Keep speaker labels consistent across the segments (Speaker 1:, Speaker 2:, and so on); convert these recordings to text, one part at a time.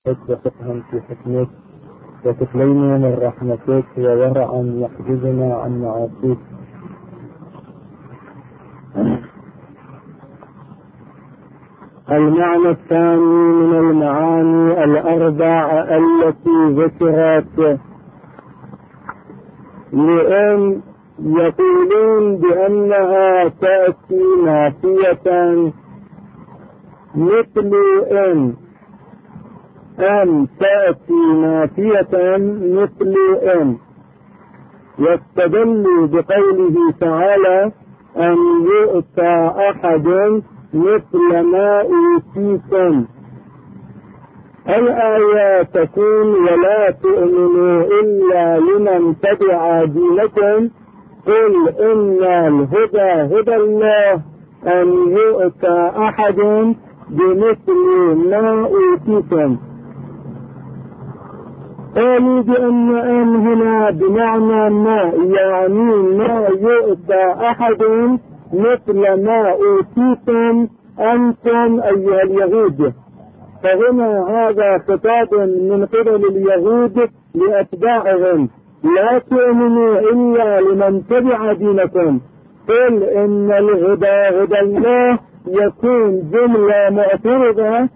Speaker 1: وفقها في حكمك، وتكلينا من رحمتك، وورعا يحجزنا عن معاصيك. المعنى الثاني من المعاني الأربع التي ذكرت، لأن يقولون بأنها تأتي نافية مثل أن تأتي نافية مثل أن، يستدل بقوله تعالى أن يؤتى أحد مثل ما أوتيتم. الآية تكون ولا تؤمنوا إلا لمن تبع دينكم، قل إن الهدى هدى الله أن يؤتى أحد بمثل ما أوتيتم. قالوا بأن أن هنا بمعنى ما، يعني ما يؤتى أحد مثل ما أوتيتم أنتم أيها اليهود. فهنا هذا خطاب من قبل اليهود لأتباعهم، لا تؤمنوا إلا لمن تبع دينكم، قل إن الهدى هدى الله، يكون جملة معترضة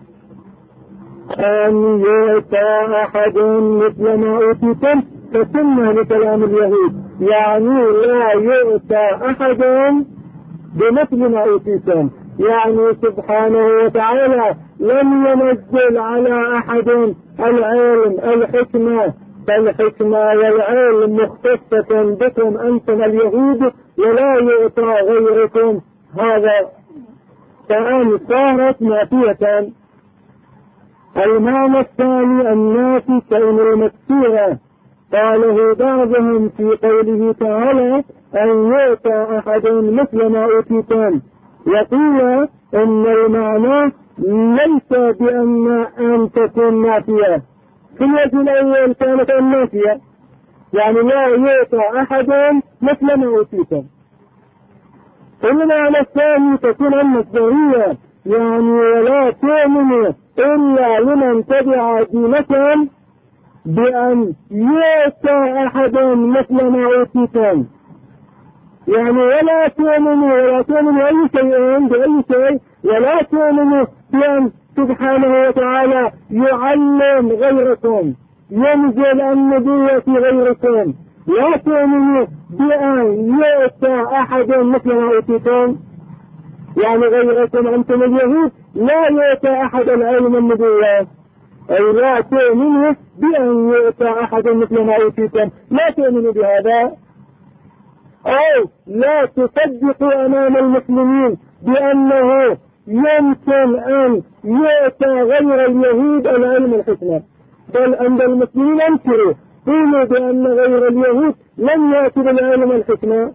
Speaker 1: أن يؤتى أحد مثل ما أوتيتم، فسمى لكلام اليهود، يعني لا يؤتى أحد بمثل ما أوتيتم، يعني سبحانه وتعالى لم ينزل على أحد العلم الحكمة، فالحكمة والعلم مختصة بكم أنتم اليهود، ولا يؤتى غيركم هذا، فأن صارت نافية. المعنى الثاني النافي كون المكسورة، قاله بعضهم في قوله تعالى أن يؤتى أحد مثل ما أوتيتم، يقول إن المعنى ليس بأن أن تكون نافية، في الوجه الأول كانت النافية، يعني لا يؤتى أحد مثل ما أوتيتم. المعنى الثاني تكون المصدرية، يعني ولا تؤمنوا إلا لمن تبع دينكم بأن يؤتى أحد مثل ما أوتيتم، يعني ولا تؤمنوا أي شيء بأي شيء، ولا تؤمنوا بأن سبحانه وتعالى يعلم غيركم، ينزل النبوة في غيركم، لا تؤمنوا بأن يؤتى أحد مثل ما أوتيتم، يعني غيركم أنتم اليهود لا يؤتى أحد العلم النبوة، أي لا تؤمنوا بأن يؤتى أحد مثل ما أوتيتم، لا تؤمنوا بهذا، أو لا تصدقوا أمام المسلمين بأنه يمكن أن يؤتى غير اليهود العلم الحكمة، بل أن المسلمين أنكروا، قولوا بأن غير اليهود لم يأتوا بالعلم الحكمة.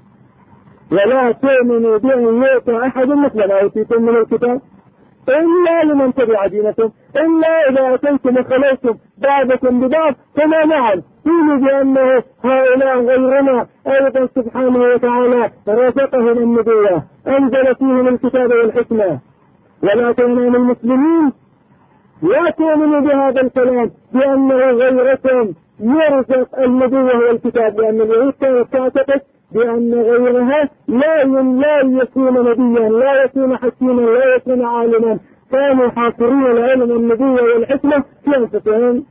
Speaker 1: ولا تؤمنوا بأن يؤتى أحد مثل ما أوتيتم من الكتاب إلا لمن تبع دينكم، إلا إذا أتيتم وخليتم بعضكم ببعض فما نعم، قولوا بأنه هؤلاء غيرنا أيضا سبحانه وتعالى رزقهم النبوة، أنزل فيهم الكتاب والحكمة. ولا تؤمنوا المسلمين لا تؤمنوا بهذا الكلام بأنه غيركم يرزق النبوة والكتاب، لأن اليهود كانت تعتقد بأن غيرها لا يكون نبيا، لا يكون حكيما، لا يكون عالما، كانوا حاصرين العلم النبوة والحكمة في أنفسهم.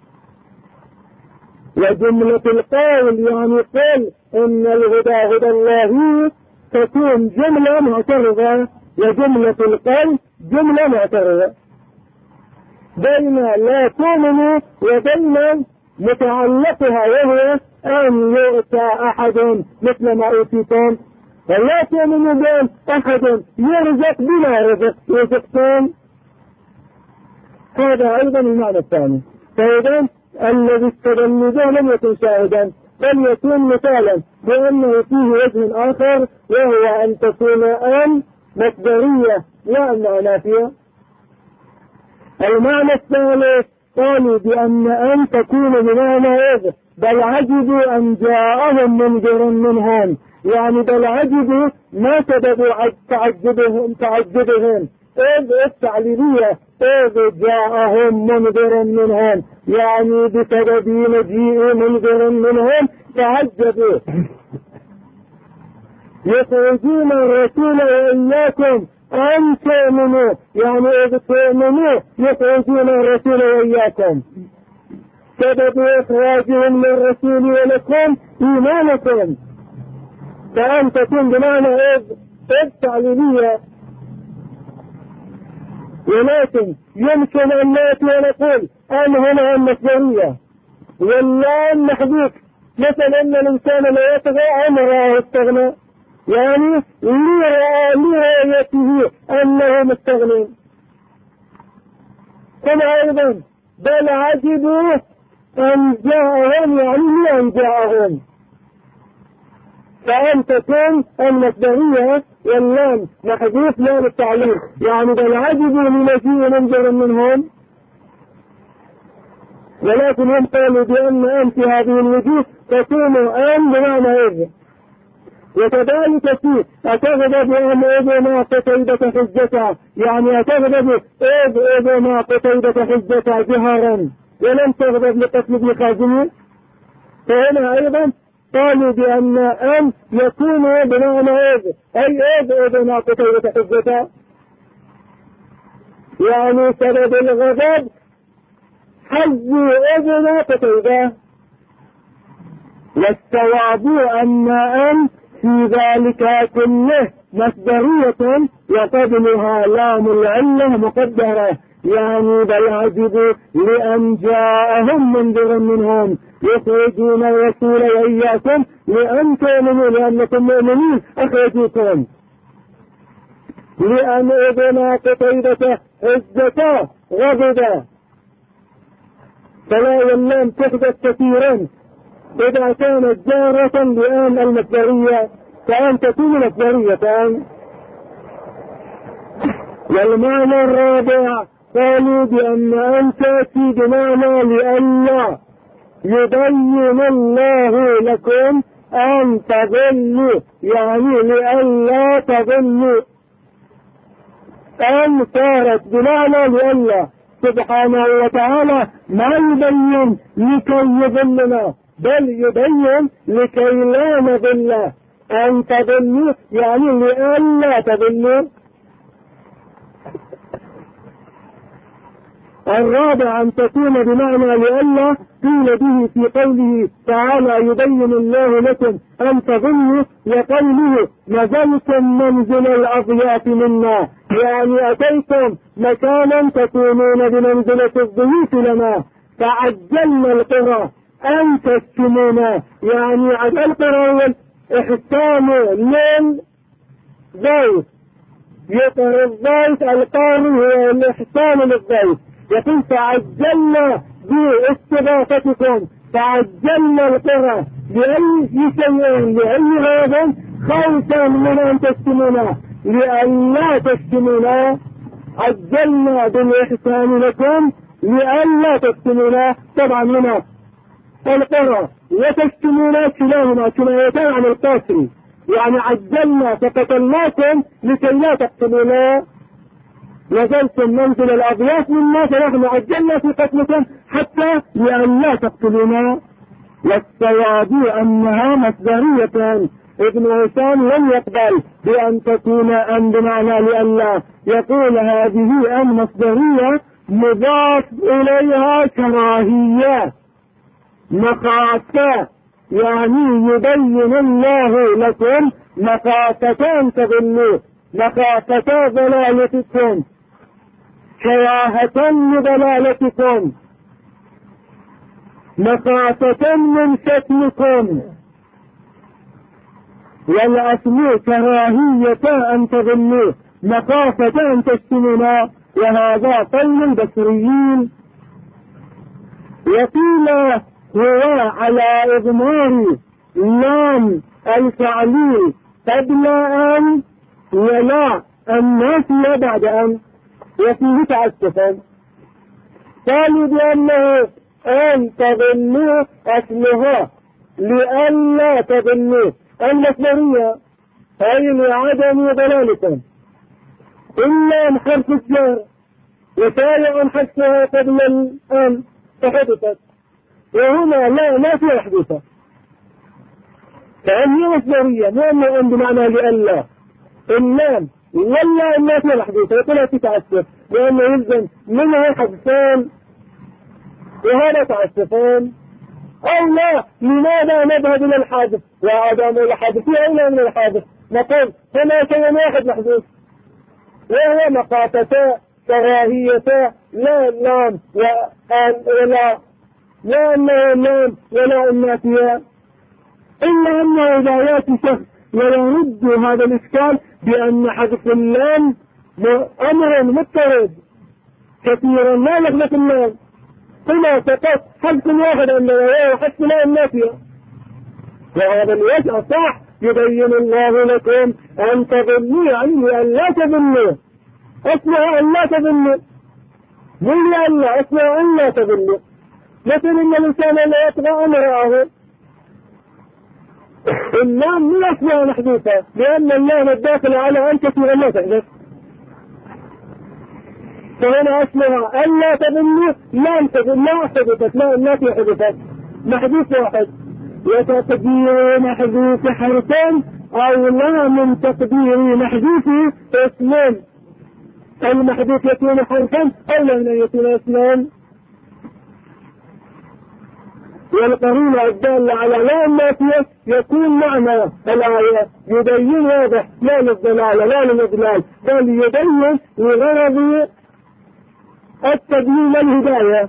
Speaker 1: وجملة القول يعني قل إن الهدى هدى الله تكون جملة معترضة، وجملة القول جملة معترضة، بين لا تؤمنوا وبين متعلقها وهو أن يؤتى أحد مثل ما أوتيتم، ولا تؤمنوا بأن أحد يرزق بما رزقتم. هذا أيضا المعنى الثاني. فإذا الذي استدل به لم يكن شاهدا، بل يكون مثالا بأنه فيه وجه آخر، وهو أن تكون أن مصدرية لا أنها نافية. المعنى الثالث قالوا بأن أن تكون بمعنى إذ، بل عجبوا أن جاءهم منذر منهم، يعني بل عجبوا ما سبب تعجبهم، إذ التعليلية إذ جاءهم منذر منهم، يعني بسبب مجيء منذر منهم تعجبوا. يخرجون الرسول وإياكم أن تؤمنوا، يعني إذ تؤمنوا يخرجون الرسول وإياكم. سبب إخراجهم للرسول ولكم إيمانكم، فأن تكون بمعنى إذ تعليلية. ولكن يمكن أن نأتي ونقول أن هنا المصدرية واللام محذوف، مثلا أن الإنسان لا يطغى أن رآه استغنى، يعني لرؤيته أنه مستغني. كما أيضا بل عجبوا أن جاءهم، يعني أن جاءهم، فأن تكون المصدرية واللام محذوف لام التعليل، يعني بل عجبوا لمجيء منذر منهم. ولكن هم قالوا بأن في هذه الوجوه تكون أن بمعنى إذ. وكذلك في أتغضب أن إذ ما قتيبة حجتها، يعني أتغضب إذ ما قتيبة حجتها جهارا ولم تغضب لقتل ابن خازمين. فهنا أيضا قالوا بأن يكون بمعنى إذ، أي إذ ما قتيبة حجتها، يعني سبب الغضب حز إذ ما قتيبة. والصواب أن في ذلك كله مصدرية وقبلها لام العلة مقدرة، يعني بل عجبوا لأن جاءهم منذر منهم يخرجون الرسول وإياكم لأن تؤمنوا، لأنكم مؤمنين أخرجوكم. لأن إذن قتيبة حجة غضب، فلا واللام تحدث كثيرا إذا كانت جارة لأن المصدرية، فأن تكون مصدرية. والمعنى الرابع قالوا بأن تأتي بمعنى لئلا يبين الله لكم أن تضلوا، يعني لئلا تضلوا. أن صارت بمعنى لئلا، سبحانه وتعالى ما يبين لكي يضلنا، بل يبين لكي لا نضل. أن تضلوا يعني لئلا تضلوا. الرابع أن تكون بمعنى لئلا قيل به في قوله تعالى يبين الله لكم أن تضلوا، وقوله نزلتم منزل الأضياف منا، يعني أتيتم مكانا تكونون بمنزلة الضيوف لنا، فعجلنا القرى أن تسكنونا، يعني عجل القرى إحسان للضيف، يطهر الضيف القاري هو الإحسان للضيف. يقول فعجلنا باستضافتكم، فعجلنا القرى لأي شيء، لأي غاض خوفا من أن تسكنونا، لئلا تسكنونا. عجلنا بالإحسان لكم لئلا تسكنونا. طبعا هنا القرى وتسكنونا كلاهما كنايتان عن القاسم، يعني عجلنا فقتلناكم لكي لا تقتلونا. نزلتم منزل الأضياف منا فنحن عجلنا في قتلكم حتى لئلا تقتلونا. والصواب أنها مصدرية. ابن هشام لم يقبل بأن تكون أن بمعنى لئلا، يقول هذه أن مصدرية مضاف إليها كراهية مخافة، يعني يبين الله لكم مخافة أن تضلوا، مخافة ضلالتكم، كراهة لضلالتكم، مخافة من شتمكم. والأصل كراهية أن تضلوا مخافة أن تشتمنا، وهذا قول البصريين. وقيل هو على إضمار لام الفعلي قبل أن ولا النافية بعد أن، وفيه تعسفا. قالوا بأنه أن تضلوا أصلها لئلا تضلوا المصدرية، أي لعدم ضلالكم. إلا حرف الجر وشارع حذفها قبل الآن فحدثت، وهنا لا ما في حدوثة، فهي مصدرية مو أن بمعنى لألا. اللام ولا ما في حدوثة ولا تتعسف، لأنه يلزم منها حذفان وهذا تعسفان. أو لا، لماذا نذهب إلى الحادث وعدم الحادث أولى من الحادث؟ نقول هنا شيء واحد محدوث وهو مقاتتا كراهيتا، لا اللام ولا لا أنه اللام ولا النافية، إلا أنه إذا يأتي شخص ويرد هذا الإشكال بأن حذف اللام أمر مضطرد كثيرا لا يخلف اللام، هنا فقط حذف واحد أنه حذف لا النافية، وهذا الوجه صح يبين الله لكم أن تظنوا، يعني أن لا تظنوا، اسمع أن لا تظنوا، من الله اسمع أن لا تظنوا. مثل إن الإنسان لا يطغى أمره، اللام من أسماء محدوثة لأن اللام الداخل على أن كثيرا لا تحدث، فهنا أسمع أن لا تظنوا لام تظن لا حدثت، لا التي حدثت محدوث واحد، وتقدير محذوف حرفين أو لا من تقدير محذوف اسمين، المحذوف يكون حرفا أو لم يكون اسمين. والقرينة الدالة على لا النافية يكون معنى الآية يبين واضح لا للضلال لا للإضلال، بل يبين لغرض التبيين الهداية.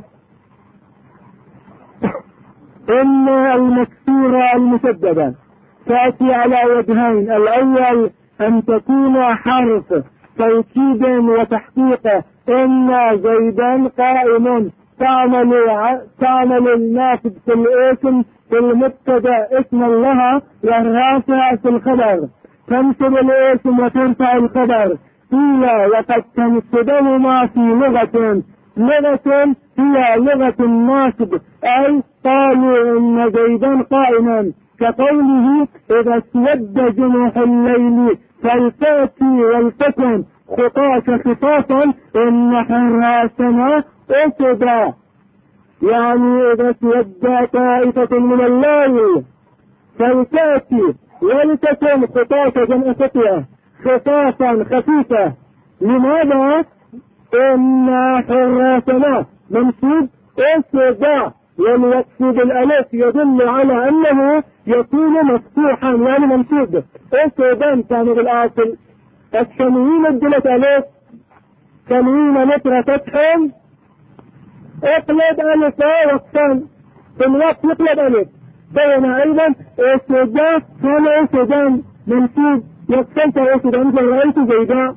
Speaker 1: إن المكسورة المسددة تأتي على وجهين، الأول أن تكون حرف توكيد وتحقيق، إن زيدا قائم تعمل النافذ في الاسم في المبتدا اسما لها والرافع في الخبر، تنصب الاسم وترفع الخبر. قيل وقد تنصبهما في لغة هي لغة الناصب، أي قالوا إن زيدا قائما، كقوله إذا اسود جنوح الليل فلتأتي ولتكن خطاك خطافا إن حراسنا أسدا، يعني إذا اسود طائفة من الليل فلتأتي ولتكن خطاك جمع خطيئة خطافا خفيفة. لماذا؟ إن حراسنا منصوب أسدا، والوقف بالألف يدل على أنه يكون مفتوحا يعني منصوب، أسدا كان بالآصل. التنوين ادلت ألف، تنوين نطرة فتحا اقلب ألف وقفا في الوقت يقلب ألف، بين أيضا أسدا كان أسدا منصوب يقفلت أسدا مثل رأيت زيدا،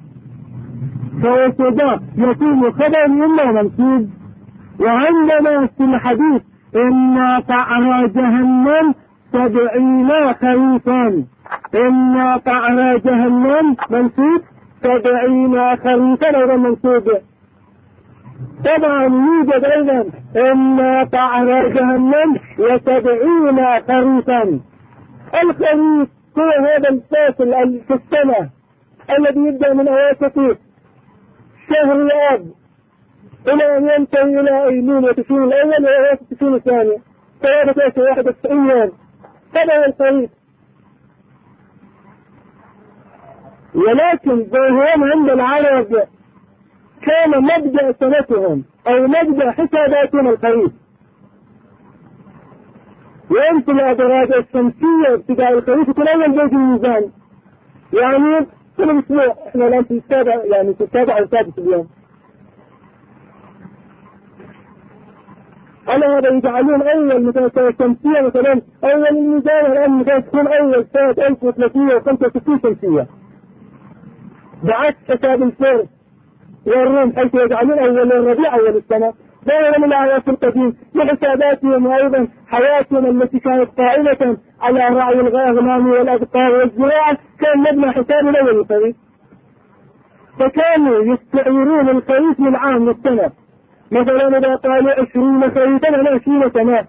Speaker 1: فأسدا يكون خبر إلا منصوب. وعندنا في الحديث إن قعر جهنم 70 خريفا، إن قعر جهنم منصوب 70 خريفا أيضا منصوب. طبعا يوجد أيضا إن قعر جهنم 70 خريفا. الخريف هو هذا الفاصل في السنة الذي يبدأ من أواسط شهر الآب إلى أن ينتهي إلى أيلول وتشرين الأول وأواسط تشرين الثاني، فهذا 91 يوم. هذا الخريف. ولكن ظهورهم عند العرب كان مبدأ سنتهم أو مبدأ حساباتهم الخريف، ويمثل الأدراج الشمسية ابتداء الخريف في الأول بيت الميزان، يعني كل أسبوع إحنا الآن في السابع، يعني في السابع أو السادس اليوم. على هذا يجعلون أول مثلا السنة الشمسية مثلا أول الميزان، الآن مثلا تكون أول سنة 1365 شمسية، بعكس حساب الفرس والروم حيث يجعلون أول الربيع أول السنة. بينما من الآيات القديم لحساباتهم وأيضا حياتهم التي كانت قائمة على رعي الأغنام والأبقار والزراعة كان مبنى حساب الأول الخريف، فكانوا يستعيرون الخريف من عام للسنة، مثلا إذا قالوا 20 خريفا على 20 سنة،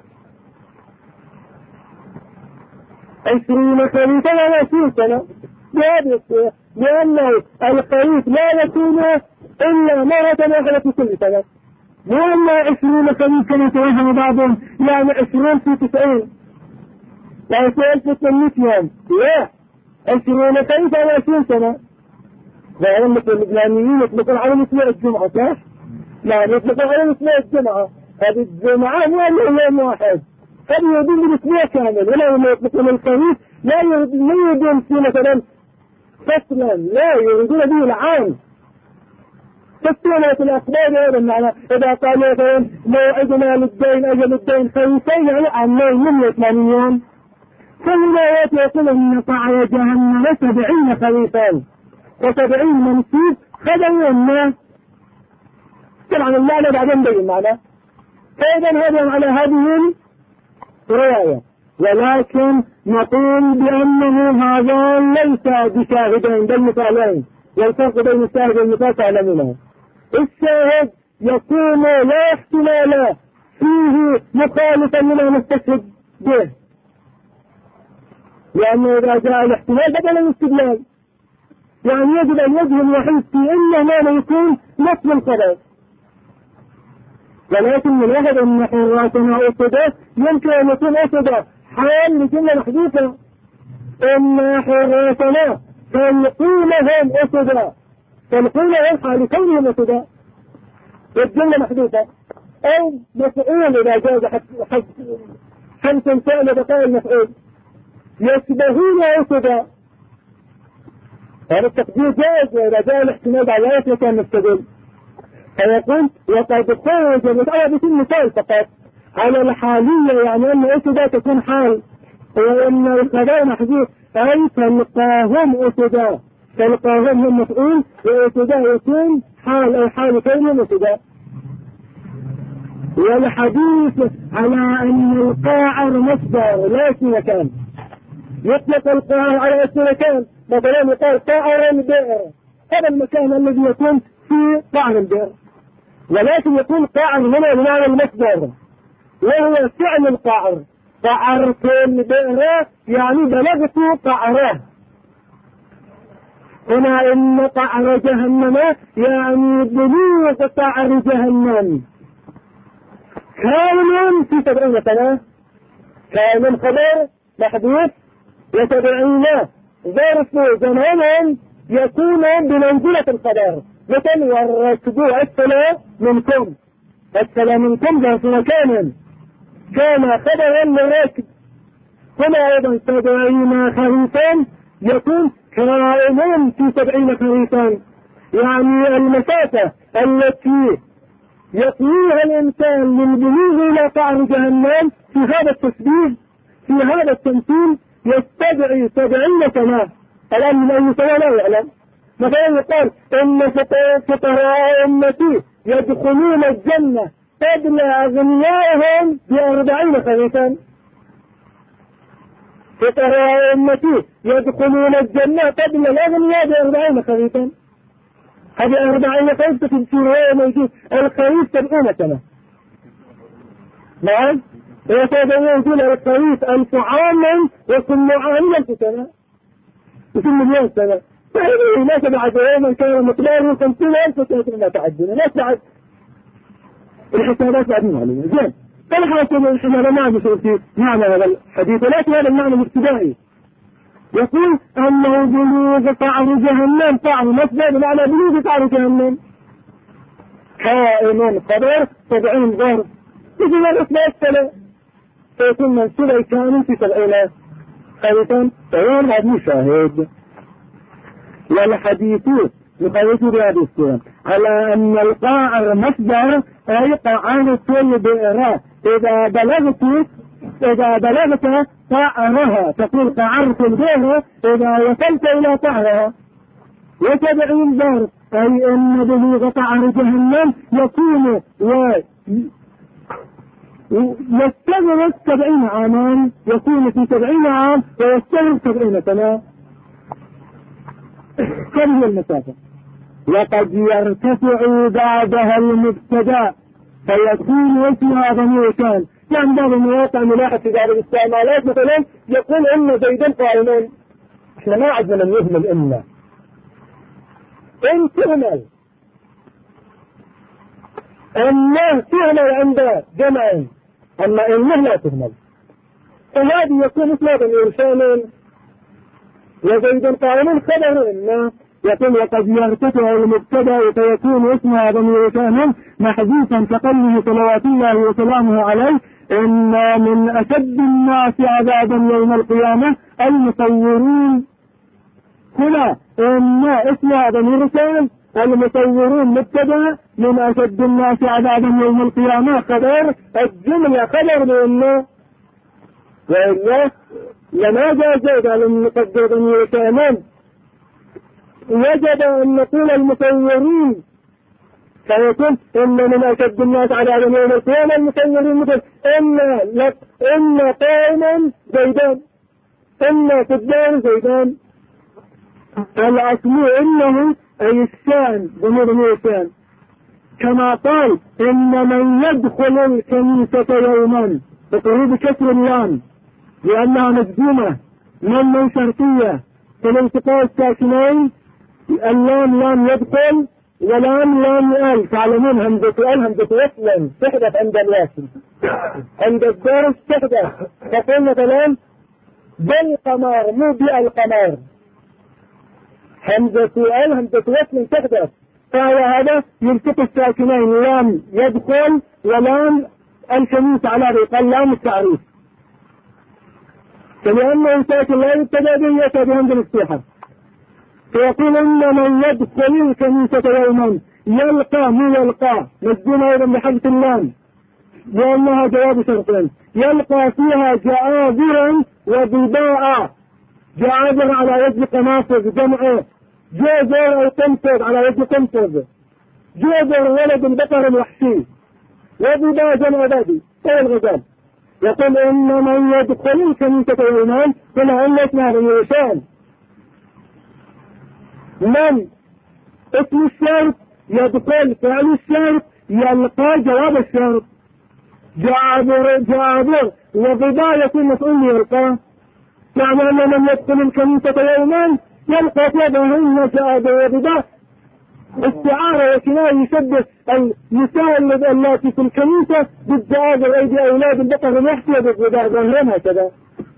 Speaker 1: 20 خريفا على 20 سنة بهذه الصورة. لأنه الخريف لا يكون إلا مرة واحدة في كل سنة، وأما 20 خريف كما توهم بعضهم يعني 20 في 90 يعني في 1800 يوم، لا 20 خريف على 20 سنة. فهم مثل اللبنانيين يطلقون على أسبوع الجمعة، صح؟ لا يطلقون على أسبوع الجمعة، هذه الجمعة مو يوم واحد، قد يدين بالأسبوع كامل، ولا يطلقون الخريف لا يريدون في مثلا فصلا، لا يريدون به العام. فالسنة الأخبار هذا المعنى، إذا قال مثلا موعدنا للدين أجل الدين خريفين يعني عامين من 80 يوم، فهنا يقول إن قاع جهنم 70 خريفا و70 منسوب خذوا الناس. طبعا المعنى بعدين بين المعنى. فإذا هذا على هذه الرواية، ولكن نقول بأنه هذا ليس بشاهدين بل مثالين، والفرق بين الشاهد والمثال تعلمونه. الشاهد يكون لا احتمال فيه مخالفا لما نستشهد به، لأنه إذا جاء الاحتمال بدل الاستدلال، يعني يجب أن يجب الوحيد في إنه ما يكون نفس الخبر. ولكن من واحد أن حراتنا أسدا يمكن أن يكون أسدا حال لجملة محدوثة، إن حراتنا فالقونهم أسدا، فالقونهم حال كونهم أسدا والجملة محدوثة، أو مفعول إذا جاز حمس فعل بقاء المفعول يشبهون أسدا، هذا التقدير جائز، وإذا جاء الاحتمال على ذلك كان مستدل. فيقول وقد خرج على بكل مثال فقط على الحالية، يعني أن أسدا تكون حال، وأن الخبر محذوف أي تلقاهم أسدا، تلقاهم هم مفعول وأسدا يكون حال أو حال كونهم أسدا. والحديث على أن القاعر مصدر لا اسم مكان، يطلق القاعر على اسم مكان، مثلا يقال قاعر البئر، هذا المكان الذي يكون في قاعر البئر، ولكن يكون قاعر هنا بمعنى المصدر، وهو فعل القاعر، قعرت البئر يعني بلغت قعره. هنا إن قعر جهنم يعني بلوغ قعر جهنم، كائن في 70 سنة، كائن خبر محدود، و70 ظرف زمان يكون بمنزلة الخبر، مثل والركب أسفل منكم، أسفل منكم ذات مكان كان خبرا للركب. هنا أيضا 70 خريفا يكون كائن في 70 خريفا، يعني المسافة التي يطويها الإنسان للبلوغ إلى قعر جهنم في هذا التشبيه في هذا التمثيل يستدعي 70 سنة. الآن من أي سنة لا يعلم. مثلا يقال إن فقراء أمتي يدخلون الجنة قبل أغنيائهم ب40 خريفا. فقراء أمتي يدخلون الجنة قبل الأغنياء ب40 خريفا. هذه 40 خريف في رواية موجود الخريف 70 سنة. نعم، ويقول الخريف 1000 عاما وكل عام 1000 سنة وكل مليون سنة. فهذه لا تبعد يوما كان مقداره 50,000 سنة ما تعدنا، لا تبعد الحسابات بعدين علينا. زين، فالحاصل احنا لا نعرف في معنى هذا الحديث، ولكن هذا المعنى الابتدائي يقول أنه بلوغ قعر جهنم، قعر مصدر بمعنى بلوغ قعر جهنم، كائن خبر 70 ظرف مثل الإثبات سنة، فيكون منسوب كامل في 70 خريفا، فهو بعد مشاهد. والحديث يخرج بهذه الصورة على أن القاعر مصدر أي قاعر البئر، إذا بلغت قعرها تقول قعرت البئر إذا وصلت إلى قعرها. و70 ظرف أي أن بلوغ قعر جهنم يكون يستغرق 70 عاما، يكون في 70 عام ويستغرق 70 سنة. كم هي المسافة؟ وقد يرتفع بعدها المبتدا فيكون اسمها ضمير كان. يعني بعض المواقع نلاحظ في بعض الاستعمالات مثلا يقول ان زيدا قائمون، احنا ما عندنا من يهمل إلا إن تهمل تهمل عند جمع، أما إنه لا تهمل، فهذه يكون إسنادا إرسالا. وزيد قائم خبر إنه يقول وقد يرتفع المبتدا فيكون اسمها ضمير كان محذوفا كقوله صلوات الله وسلامه عليه إن من أشد الناس عذابا يوم القيامة المصورون. هنا إن اسمها ضمير كان، المصورون مبتدا، من أشد الناس عذابا يوم القيامة خبر، الجملة خبر لإنه، وإلا لما جاء زيد على المقدر ضمير كان وجب أن نقول المصورين، فيكون إن من أشد الناس عذابا يوم القيامة المصورين، مثل إن قائما زيدان، إن قدام زيدان. الأصل إنه أي الشان ضمير الشان، كما قال إن من يدخل الكنيسة يوما بقريب كسر اللام لأنها مجزومة من شرطية، فالالتقاء الساكنين اللام لام يدخل ولام لام يقال، تعلمون همزة همزة وصلا تحدث عند الواسم، عند الدرس تحدث، تقول مثلا بالقمر مو بالقمر، همزة همزة وصل تحدث، فهذا يلتقي الساكنين لام يدخل ولام الكنيسة على قال لام التعريف، فلأنه ساكن لا يبتدأ به يأتي بهمزة مفتوحة، فيقول إن من يدخل الكنيسة يوما يلقى مو يلقى مجزومة أيضا بحذف اللام لأنها جواب شرطين، يلقى فيها جعابرا وبضاعة، جعابر على وجه قناصر جمعه، جوزر أو قنصر على وجه قنصر، جوزر ولد البقر الوحشي، وبضاعة جمع بادي هو الغزال. يقول إن من يدخل الكنيسة يومان هنا إلا اسمها بنيوشان، من اسم الشرط يدخل فعل الشرط يلقى جواب الشرط، جعابر وبضاعة يكون مسؤول يلقى، يعني أن من يدخل الكنيسة يومان يلقى فيهن جعابر وبضاعة، استعارة وكناية يشبه النساء التي في الكنيسة بالجعابر أيدي أولاد البقر الوحشي بالبضاعة ظاهرين هكذا.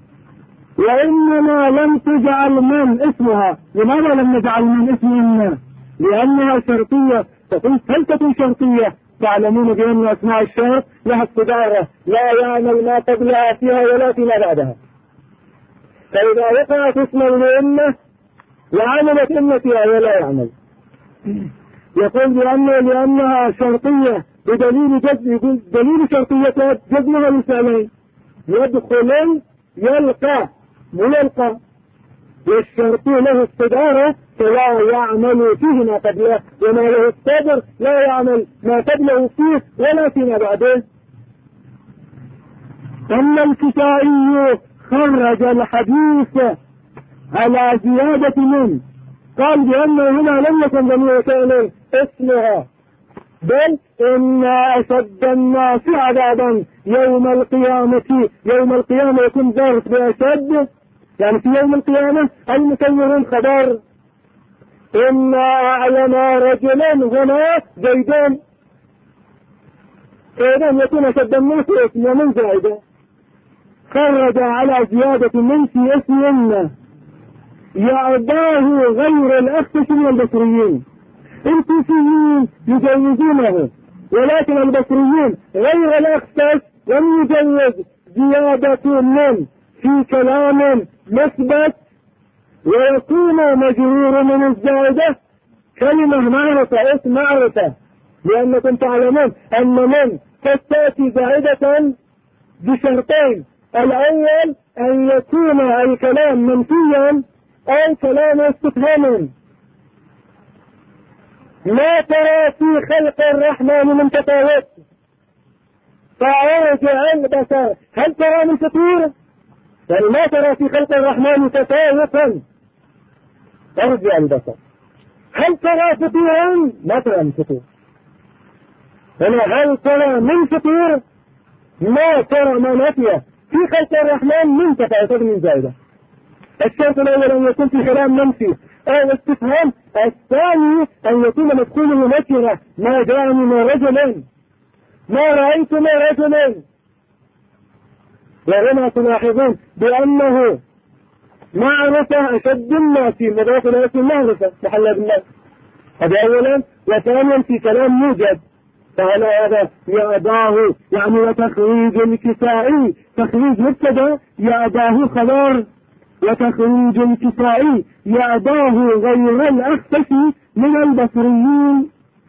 Speaker 1: وإنما لم تجعل من اسمها، لماذا لم نجعل من اسمها؟ لأنها شرطية، تقول هل تكون شرطية؟ تعلمون بأن أسماء الشرط لها استدارة لا يعمل ما قبلها فيها ولا فيما بعدها، فإذا وقعت اسما لإنه وعملت إن فيها ولا يعمل، يقول لأنها شرطية بدليل جزم، دليل شرطية جزمها لسانين، يدخل يلقى ملقى، والشرط له استدارة فلا يعمل فيه ما قبله، وما له الصدر لا يعمل ما قبله فيه ولا فيما بعده. أما الكسائي خرج الحديث على زيادة من، قال بأنه هنا لم يكن ضمير كائن اسمها، بل إن أشد الناس عذابا يوم القيامة يكون ظرف بأشد، يعني في يوم القيامة المصورون خبر، إن أعلم رجلا هنا زيدان، فإذا يكون أشد الناس اسم ومن زائدة، خرج على زيادة من في اسم يعباه غير الأخفش من البصريين، الكوفيين يجوزونه، ولكن البصريين غير الأخفش لم يجوز زيادة من في كلام مثبت ويكون مجرور من الزائدة كلمة معرفة، اسم معرفة، لأنكم تعلمون أن من قد تأتي زائدة بشرطين، الأول أن يكون الكلام منفيا أو كلام استفهام، لا ترى في خلق الرحمن من تفاوت، فراجع البصر هل ترى من فطور؟ يعني ما ترى في خلق الرحمن تفاوتا، ارجع البصر، هل ترى فطورا؟ ما ترى من فطور، هل ترى من فطور؟ ما ترى ما نافية في خلق الرحمن من تفاوت من زائدة. الشرط الأول أن يكون في كلام منفي أو استفهام الثاني أن يكون مدخوله نكرة، ما جاءني من رجل، ما رأيت من رجل. وهنا تلاحظون بأنه معرفة أشد الناس مضاف إلى اسم المعرفة محل بالناس، هذا أولا. وثانيا في كلام موجب، فعلى هذا يأباه يعني وتخريج الكسائي، تخريج مبتدا يأباه خبر، وتخريج الكسائي يأباه غير الأخفش من البصريين،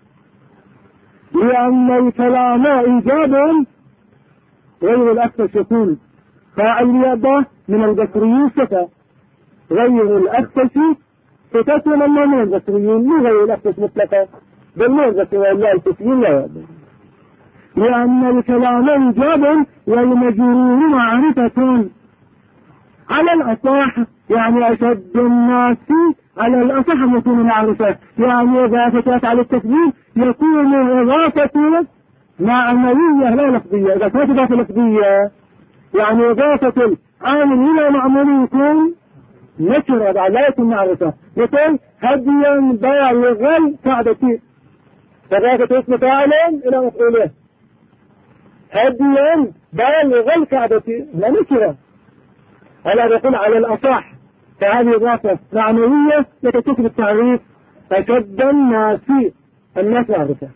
Speaker 1: لأن الكلام إيجاب غير الأخفش يكون فاعل يأباه من البصريين ستة، غير الأخفش ستة من البصريين، مو غير الأخفش مطلقا بل مو البصريين لا الكسيين لا يأباه، لأن الكلام إيجاب والمجرور معرفة على الأصح، يعني أشد الناس على الأصح يكون معرفة، يعني إضافة على التكبير يكون إضافة معنوية لا لفظية. إذا كانت إضافة لفظية يعني إضافة العامل إلى معمول يكون نكرة بعد لا يكون معرفة، مثل هديا بالغ الكعبة، فإضافة اسم فاعل إلى مفعوله، هديا بالغ الكعبة لا نكرة، ألا يقول على الأصح، فهذه إضافة معنوية لتكتب التعريف أشد الناس معرفة.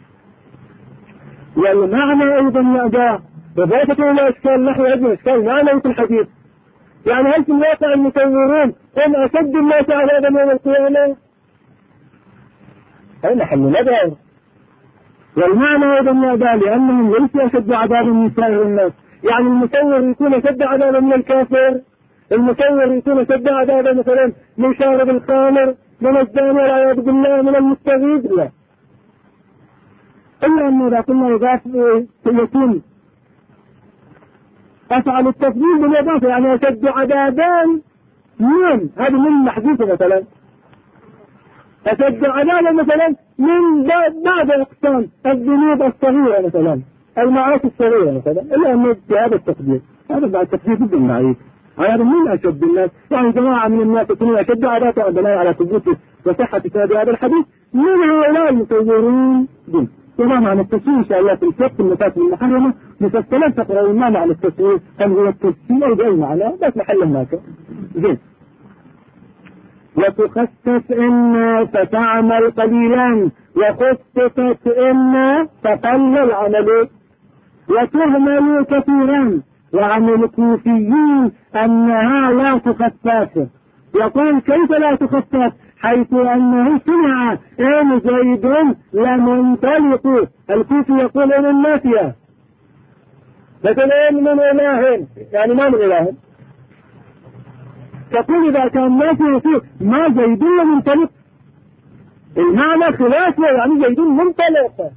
Speaker 1: والمعنى أيضا يأباه إضافة إلى إشكال نحو أجل إشكال معنى في الحديث، يعني هل في الواقع المصورون هم أشد الناس عذابا يوم القيامة؟ هذا محل نظر. والمعنى أيضا يأباه لأنهم ليسوا أشد عذابا من سائر الناس، يعني المصور يكون أشد عذابا من الكافر، المصور يكون أشد عذابا مثلا من شارب الخمر، من الزاني والعياذ بالله، من المستغيث، لا. إلا أن إذا كنا إضافة يكون أفعل التفضيل بالإضافة، يعني أشد عذابان من هذه من محدوثة مثلا، أشد عذابا مثلا من بعض أقسام الذنوب الصغيرة مثلا، المعاصي الصغيرة مثلا، إلا أن هذا التفضيل هذا بعد التفضيل ضد المعايير، هذا من أشد الناس، يعني جماعة من الناس يكونون أشد عذابا بناء على ثبوت وصحة هذا الحديث من هؤلاء المصورين دون. وما معنى التسوير إن شاء الله في الفقه المفاتن المحرمة مفصلا تقرأوا ما معنى التسوير، هل هو التسوير أو بأي معنى، بس محل هناك زين. وتخفف إن فتعمل قليلا، وخففت إن فقل العمل، وتهمل كثيرا، وعن الكوفيين أنها لا تخفف. يقول كيف لا تخفف؟ حيث أنه سمع إن زيد لمنطلق، الكوفي يقول إن النافية مثلا من إله، يعني ما من إله، تقول إذا كان نافية يقول ما زيد لمنطلق، المعنى خلافه، يعني زيد منطلق،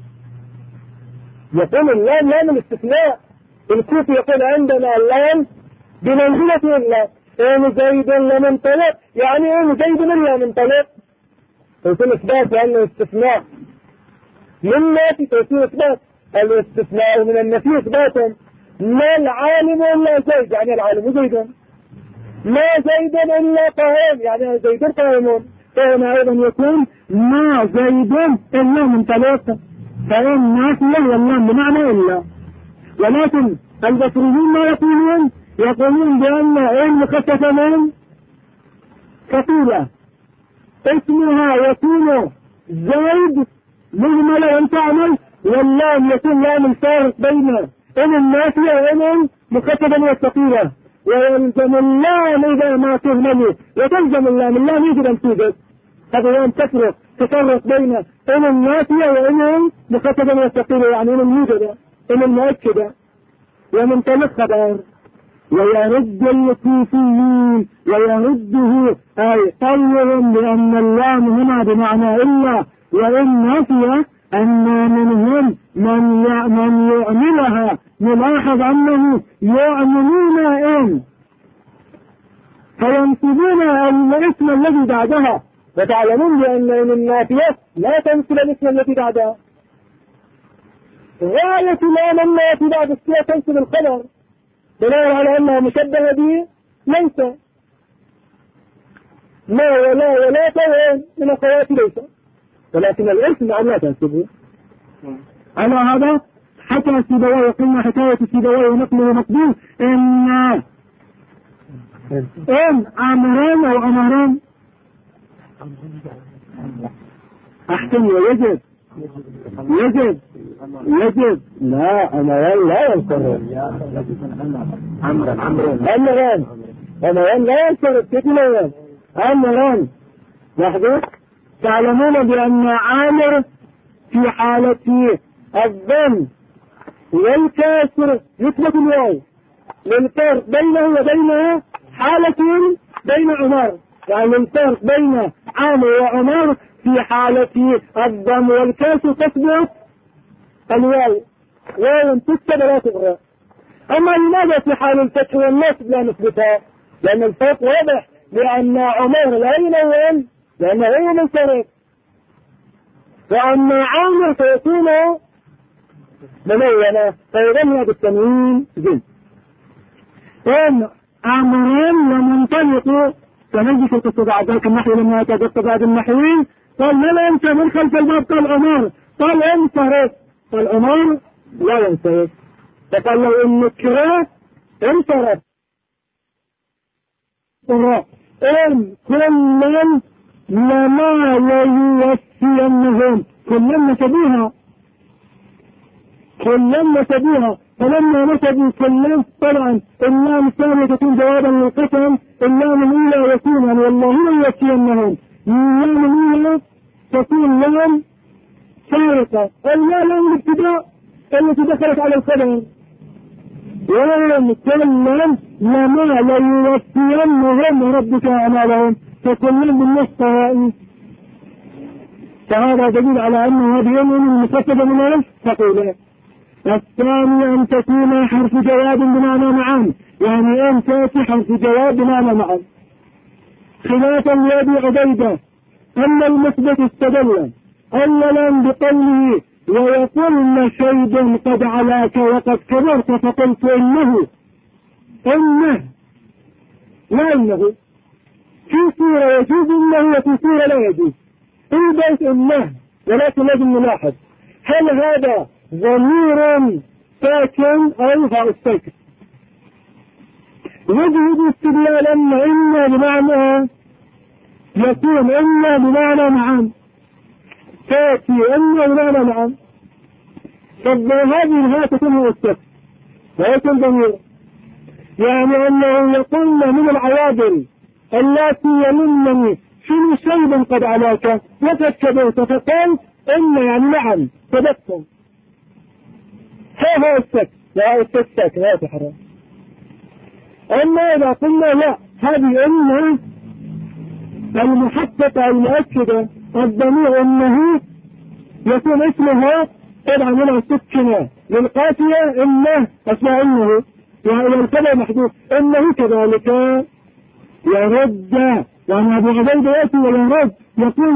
Speaker 1: يقول اللام لام الاستثناء، الكوفي يقول عندنا اللام بمنزلة الله، إن زيد لمنطلق، يعني إن زيد إلا منطلق، يكون إثبات لأنه استثناء من نافي، يكون إثبات، الاستثناء من النفي إثباتا، ما العالم إلا زيد، يعني العالم زيد، ما زيد إلا قائم، يعني زيد قائم، فهنا أيضا يكون ما زيد إلا منطلق، فإن نافية واللام بمعنى إلا. ولكن البصريين ما يقولون بأن إن مخففة من كثيرة اسمها يكون زيد مهملة وان تعمل، واللام يكون لام الفارق بين إن النافية وإن مخففة من الثقيلة، ويلزم اللام إذا ما تهمل، وتلزم اللام يجب أن توجد، هذا هو أن تفرق بين إن النافية وإن مخففة من الثقيلة، يعني إن الموجدة إن المؤكدة ومنطلق خبر. ويرد الكوفيين ويرده أي قولهم بأن اللام هنا بمعنى إلا وإن نافية، أن منهم من يعملها، نلاحظ أنه يعملون إن فينصبون الاسم الذي بعدها، وتعلمون بأن إن النافية لا تنصب الاسم الذي بعدها، غاية ما النافي بعد السياق تنصب الخبر بناء على أنها مشبهة به ليس. ما ولا طوال من أخواتي ليس، ولكن الإرث مع الله تنسبه. على هذا حكى سيبويه، وقلنا حكاية سيبويه ونقله مقبول إن أمران أو أمران أحسن ويجب لا أمران لا ينصرف، أمران لا ينصرف كتلين أمران لحظة. تعلمون بأن عامر في حالة الضم والكسر يثبت الواو للفرق بينه وبينها حالة بين عمر، يعني الفرق بين عامر وعمر في حالة الضم والكسر تثبت الواو، واو تكتب لا تبغى. أما لماذا في حال الفتح والنصب لا نثبتها؟ لأن الفرق واضح، لأن عمر لا ينون لأنه هو منصرف، وأما عامر فيكون منونة فيغنى بالتنوين جد. أمرين ومنطلق فنجي في القصة بعد ذلك النحو لما يتجد بعد النحوين قال لا ينسى من خلف الباب، قال عمر قال انصرف، قال عمر لا ينصرف، فقال له النكرة انصرف. إن كلا لما ليوفينهم كلا نسبوها فلما نسبوا كلا طبعا اللام الثانية تكون جوابا للقسم، اللام الأولى يكون والله ليوفينهم، اللام الأولى تكون لام سارقة، اللام الابتداء التي دخلت على الخبر، وإن كلا لما ليوفينهم ربك أعمالهم فكلا بالنص. فهذا دليل على أنه هذه المكتبة من الثقيلة. الثاني أن تكون حرف جواب بمعنى معان، يعني أن تأتي حرف جواب بمعنى معان، خلافا لأبي عبيدة أن المثبت استدل أولا بقوله ويقولن شيء قد علاك وقد كبرت فقلت إنه لا إنه في سورة يجوز إنه وفي سورة لا يجوز، في بيت إنه، ولكن لازم نلاحظ هل هذا ضمير ساكن أو هاء الساكن. يجوز استدلالا إما بمعنى يكون إما بمعنى نعم، تأتي إما بمعنى نعم، فهذه الهاء تكون هو الساكن ويكون ضمير، يعني أنه يقول من العوابر التي يمنني شنو شيء قد علاك وقد كبرت فقال إن يعني نعم صدقتم، هو السك لا السك لا تحرم. أما إذا قلنا لا هذه إنه المحققة المؤكدة الضمير إنه يكون اسمها طبعا من السكنة للقافية إنه أسمع إنه يعني الكلمة محدود إنه كذلك يرد، يعني أبو عبيدة يأتي ويرد يقول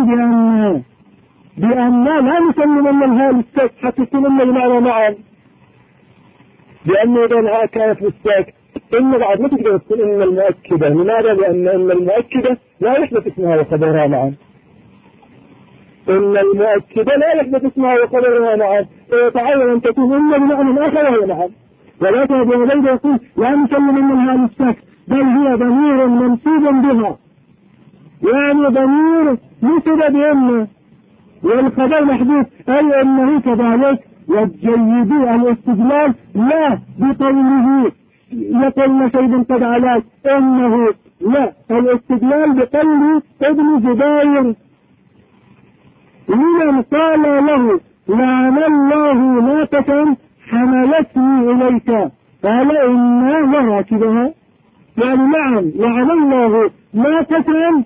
Speaker 1: بأن لا نسلم من الهاء للسك حتى تسلم بمعنى نعم، لأنه إذا الهاء كانت للسك إن بعد ما تقدر تقول إن المؤكدة. لماذا؟ لأن المؤكدة لا يحدث اسمها وخبرها معا، إن المؤكدة لا يحدث اسمها وخبرها معا، فيتعين أن تكون إن بمعنى آخر وهي معا، ولكن أبو عبيدة يقول لا نسلم من الهاء للسك بل هي ضمير منصوب بها، يعني ضمير نسب بأنه والخبر محدود أي أنه كذلك. والجيد الاستدلال لا بقوله يقولن شيء قد علاك إنه، لا الاستدلال بقوله ابن جبير لمن قال له لعن الله ناقة حملتني إليك قال إنا لراكبها، يعني نعم لعن الله ناقة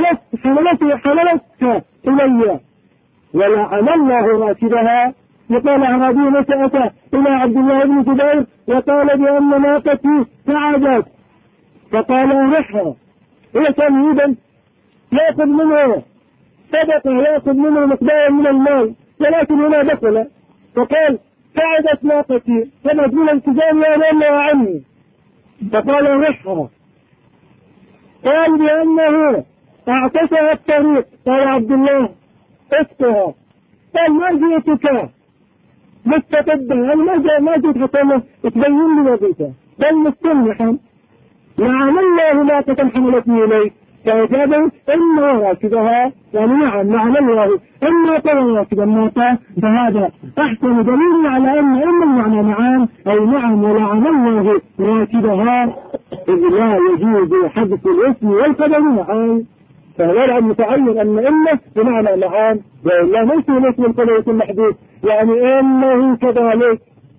Speaker 1: حملتك إلي ولعن الله راكبها. وقال أعرابي متى أتى إلى عبد الله بن جبير وقال بأن ناقتي تعبت فقال أرحها، هي تمهيدا يأخذ منه صدقة يأخذ منه مقدارا من المال، ولكن هنا دخل فقال تعبت ناقتي كانت من التزام أنا عني فقال أرحها، قال بأنه اعتسها الطريق، قال عبد الله اسقها، قال ما جئتك مستقبها، ما جئت حتى تبين لي وظيفة، بل مستمحا نعم الله لا حملتني إليك، فأجابوا إما راكبها، يعني نعم الله إما ترى راكبا موتا، فهذا أحسن دليل على أن المعنى نعم أي نعم ولعن الله راكبها، إذ لا يجوز حذف الاسم والقدر معا، فهذا متعين أن إما بمعنى نعم وإلا ليس الاسم والقدر المحدود، يعني إنه كذلك،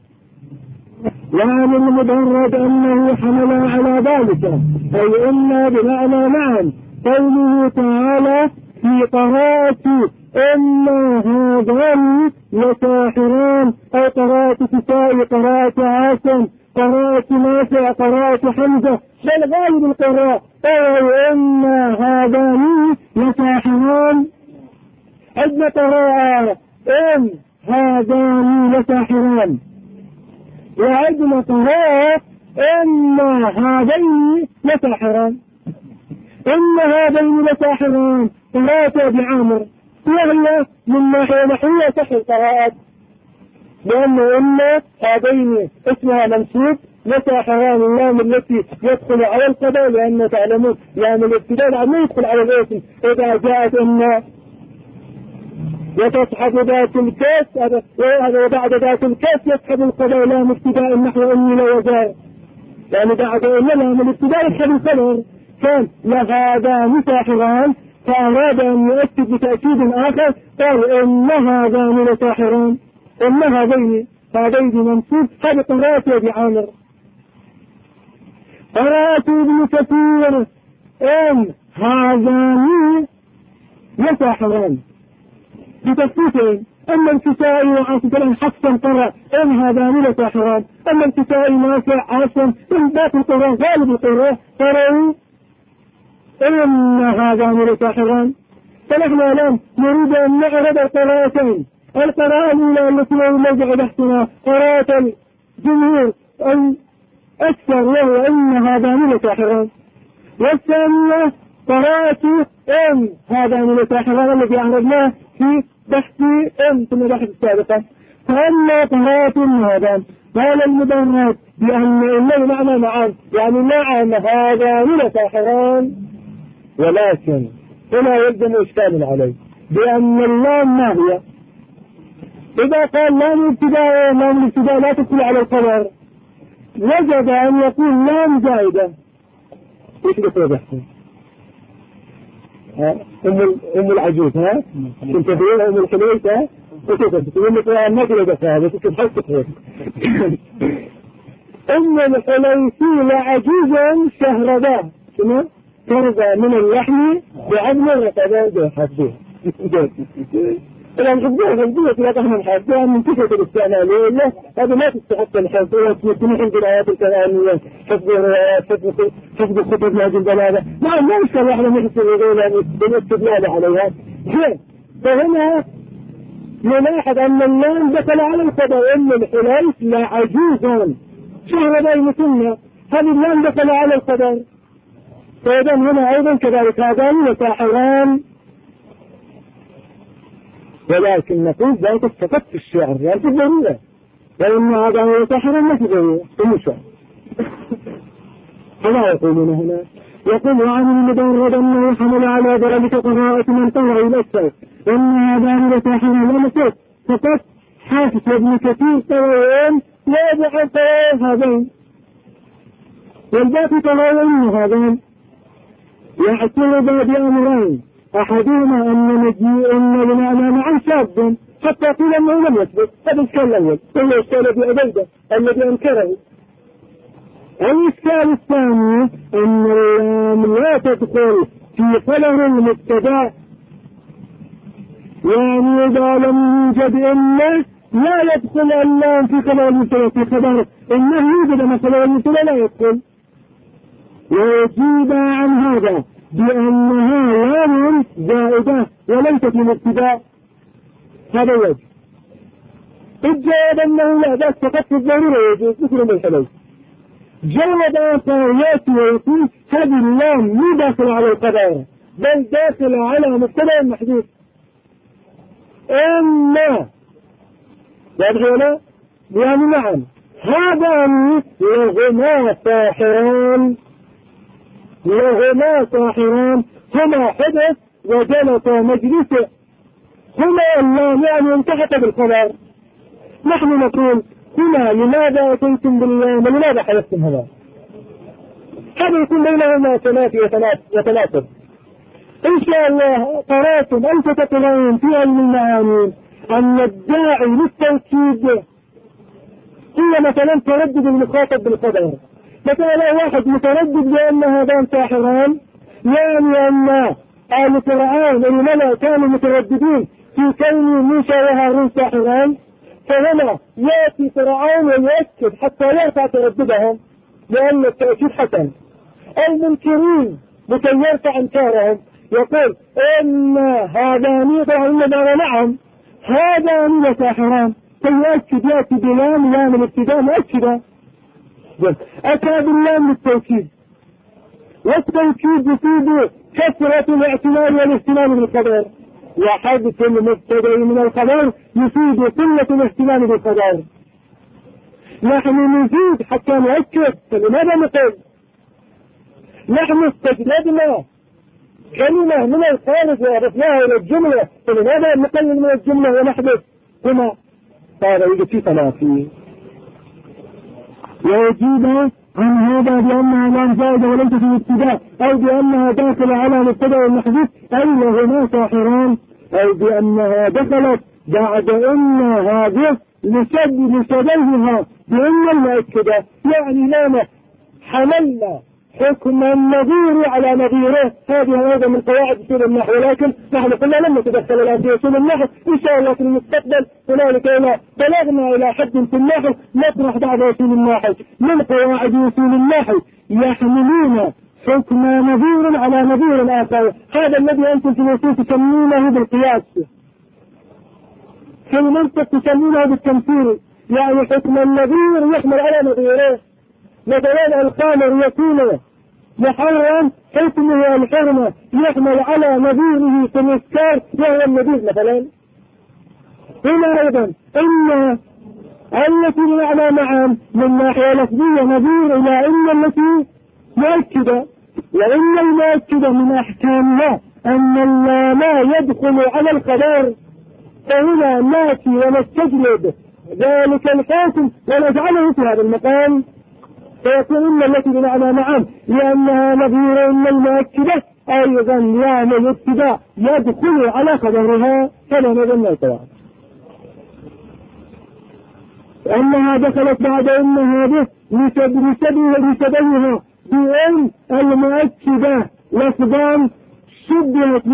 Speaker 1: يعني المدرج أنه حمل على ذلك، أي إما بمعنى نعم، قوله تعالى في قراءة إما هذان لساحران، أو قراءة كساء، قراءة عاصم، قراءة نافع، قراءة حمزة، بل غالب القراء أي إما هذان لساحران، عندنا قراءة إن هذان لساحران، وعندنا قراءة إما هذين لساحران، إن هذين لساحران قراءة بعامر، وهي من ناحية نحوية صح القراءات، لأنه إما هذين اسمها منصوب، لساحران اللام التي يدخل على القضاء، لأن تعلمون لام الابتداء لا يدخل على الاسم إذا جاءت إما، وتصحب ذات الكاس، وبعد ذات الكاس يسحب القضاء لام ابتداء نحو إني لوزار، يعني بعد إن لام الابتداء يسحب الخبر، كان لهذا مساحران، فأراد أن يؤكد بتأكيد آخر، قال إن هذان لساحران، إن هذين منصوب، هذا قراءة بعامر. قراءة ابن كثير إن هذان لساحران بتخفيفين، أما الكسائي وعاصم حفصا قرأ إن هذان لساحران، أما الكسائي نافع عاصم إن باقي القراء غالب القراء قرأوا إن هذان لساحران. فنحن الآن نريد أن نعرض القراءتين، القراءة الأولى التي نرجع بحثنا قراءة الجمهور الأكثر وهو إن هذان لساحران، والثانية قراءة إن هذان لساحران الذي عرضناه في بحث إن في المباحث السابقة. فأما قراءة هذان قال المدرج بأن إنه معنى معان، يعني نعم هذان لساحران، ولكن هنا يلزم إشكال عليه بأن اللام ما هي؟ إذا قال لام الابتداء لا تدخل على الخبر، وجب أن يكون لام زائدة. إيش بتقول بحث؟ أم العجوز ها؟ كنت تقول أم الحليس ها؟ تقول لك ما كده بس هذا تبحث تقول أم الحليسي لعجوزا شهردا، شنو؟ ترضى من اللحم بعظم الرقبة حسوه. الآن خذوه لا تحمل حاسوها من كثرة الاستعمال، لا هذا ما تستحق الحاسوها، تنحن بالآيات القرآنية، حفظ الروايات، حفظ الخطب هذه البلاغة، ما مشكلة واحدة نحس الرجل بالاستدلال عليها. فهنا نلاحظ أن اللام دخل على القضاء، أن الحليس لا عجوزا شهر بين سنة، هذه اللام دخل على القضاء، فإذا هنا أيضا كذلك هذان لساحران، ولكن نقول ذلك فقط في الشعر لا في الضرورة، لأن هذان لساحران ما في ضرورة ثم الشعر. فلا يقولون هنا، يقول عن المدرج أنه حمل على درجة قراءة من طلع إلى السوق، وأن هذان لساحران لا مسوق، فقط حافظ ابن كثير طويل لا يضع هذين، والباقي طويل هذين. يعترض بأمرين، أحدهما أن بمعنى معا شاب حتى قيل أنه لم يثبت، هذا الإشكال الأول وهو إشكال أبي عبيدة الذي أنكره. الإشكال الثاني أن اللام لا تدخل في خبر المبتدأ، يعني إذا لم يوجد إلا لا يدخل اللام في خبر المبتدأ، في خبر إنه يوجد مثلا المبتدأ لا يدخل، ويجيب عن هذا بأنها لام زائدة وليست من ابتداء، هذا وجه. الجواب أنه لا بس فقط في الضرورة يجوز مثل من الحليس. جواب آخر يأتي ويقول هذه اللام مو داخل على القضاء، بل داخلة على مبتدأ محذوف. إما ولا يعني نعم هذان لهما ساحران هما حدث وجلس مجلسه هما اللام يعني انتهت بالخبر. نحن نقول هنا لماذا أتيتم باللام ولماذا حدثتم هذا؟ هذا يكون بينهما تنافي وتناسب. إن شاء الله قرأتم أنت تقرأون في علم المعاني أن الداعي للتوكيد هي مثلا تردد المخاطب بالقدر. مثلا واحد متردد بأن هذان ساحران، يعني أن آل فرعون الملأ كانوا مترددين في كون موسى وهارون ساحران، فهنا يأتي فرعون ويؤكد حتى يرفع ترددهم لأن التأكيد حسن. المنكرين لكي يرفع انكارهم يقول إن هذان فإننا نعم هذان لساحران، فيؤكد يأتي بلام لام الابتداء مؤكدا. أتى باللام للتوكيد، والتوكيد يفيد كثرة الاعتماد والاهتمام بالقدر، وحذف المبتدأ من الخبر يفيد قلة الاهتمام بالقدر. نحن نزيد حتى نؤكد، فلماذا نقول؟ نحن استجلبنا كلمة من الخارج وعرفناها إلى الجملة، فلماذا نقلل من الجملة ونحدث هنا؟ هذا يوجد في تنافي. ويجيب عن هذا بأنها لام زائدة وليس في الابتداء، أو بأنها داخلة على مبتدأ المحذوف أي لهما ساحران، أو بأنها دخلت بعد أن هذه لشبهها بأن المؤكدة، يعني لا حملنا حكم النظير على نظيره. هذه أيضا من قواعد أصول النحو، ولكن نحن قلنا لم نتدخل الآن في أصول النحو، إن شاء الله في المستقبل هنالك إلى بلغنا إلى حد في النحو نطرح بعض أصول النحو. من قواعد أصول النحو يحملون حكم نظير على نظير آخر، هذا الذي أنتم في الوصول تسمونه بالقياس، في المنطق تسمونه بالتمثيل، يعني حكم النظير يحمل على نظيره. مثلا الخمر يكون محرم حكمه الحرمة يحمل على نظيره في الإسكار وهو النبيذ مثلا. هنا أيضا إن التي بمعنى معا من ناحية لفظية نظير إلى إن التي مؤكدة، وإن المؤكدة من أحكامها أن لا يدخل على الخبر، فهنا ناتي ونستجلب ذلك الحاكم ونجعله في هذا المقام، فيكون التي بمعنى نعم لأنها نظير إن المؤكدة أيضا لام الابتداء يدخل على خبرها، كما نظن القواعد أنها دخلت بعد أن هذه لشبهها بأن المؤكدة لفظان شبهت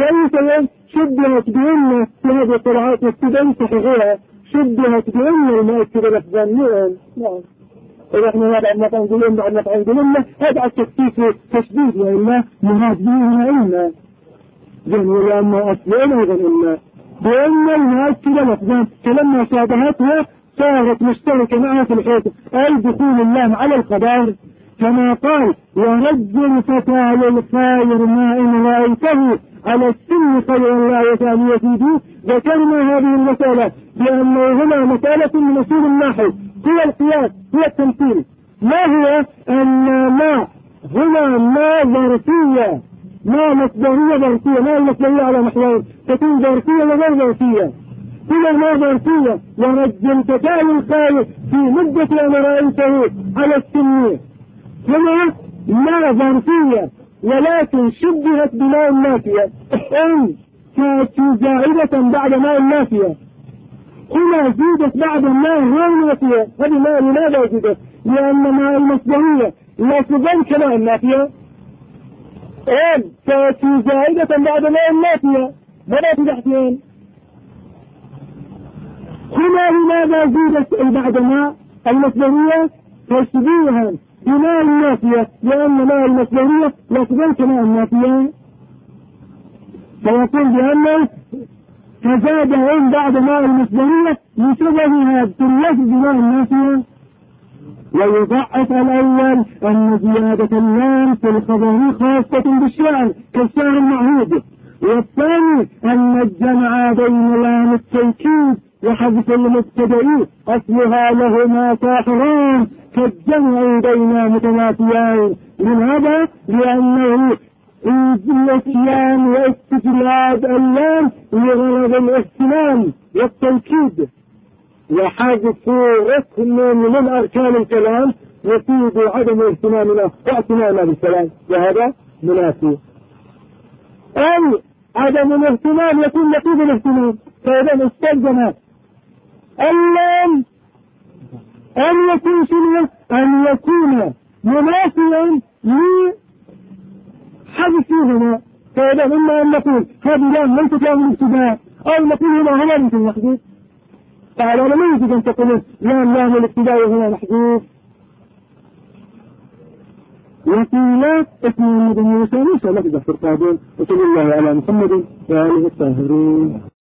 Speaker 1: بأن في هذه القراءات والسبعين صحيحها شبهت بأن المؤكدة لفظان نعم. ونحن هذا ما تنقلون بعد ما تنقلون هذا التكتيك تشديد، وإلا مراد به إلا جميل أنه أسلين أيضا إلا بأن المؤكدة لفظان، فلما شابهتها صارت مشتركة معها في الحكم، أي دخول اللام على الخبر، كما قال ورجل فتى للخير ما إن رأيته على السن خير لا يتالي يفيده. ذكرنا هذه المسألة بأنه هنا مسألة من أصول النحو، هو القياس، هو التمثيل. ما هو أن ما هنا ما ظرفية، ما مصدرية ظرفية، ما المصدرية على نحوين تكون ظرفية وغير ظرفية. هنا ما ظرفية ورجل فتى للخير في مدة أن رأيته على السن، هنا ما ظرفية ولكن شبهت بماء النافية، أن تأتي زائدة بعد ماء النافية. هنا زيدت بعد الماء غير النافية، هذه ماء لماذا زيدت؟ لأن ماء المصدرية لا تظن كماء النافية، أن تأتي زائدة بعد ماء النافية، ماذا تحتين؟ هنا لماذا زيدت بعد ماء المصدرية؟ تشبيها بماء النافية، لأن ماء المصدرية لا تظن كماء النافية، فيقول بأنه فزاد عن بعد ماء المصدرية لشبهها في اللفظ بماء النافية. ويضعف الأول أن زيادة اللام في الخبر خاصة بالشأن كالشأن المعهود. والثاني أن الجمع بين لام التوكيد وحذف المبتدئ أصلها لهما ساحران كالجمع بين متنافيين. من هذا لأنه الاتيان واستجلاب اللام لغرض الاحتمال والتوكيد، وحذف ركن من أركان الكلام يفيد عدم اهتمامنا بالكلام، وهذا منافي. أي عدم الاهتمام يكون نقيض الاهتمام، فإذا استلزم اللام أن يكون شنو؟ أن يكون منافيا لحذفهما. فإذا إما أن نقول هذه لام ليست لام الابتداء، أو نقول هنا هو مثل محذوف. فعلى ما يجب أن تقول لام الابتداء هنا محذوف. وقيل اسم محمد موسى لفظ القادم. وصلى الله على محمد وآله الطاهرين.